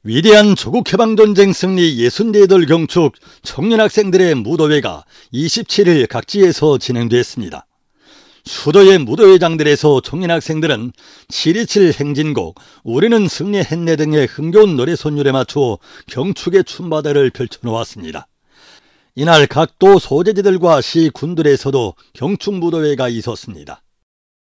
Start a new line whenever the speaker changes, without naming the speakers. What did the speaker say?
위대한 조국해방전쟁 승리 64돌 경축 청년학생들의 무도회가 27일 각지에서 진행됐습니다. 수도의 무도회장들에서 청년학생들은 7.27 행진곡, 우리는 승리했네 등의 흥겨운 노래 선율에 맞춰 경축의 춤바다를 펼쳐놓았습니다. 이날 각 도 소재지들과 시 군들에서도 경축 무도회가 있었습니다.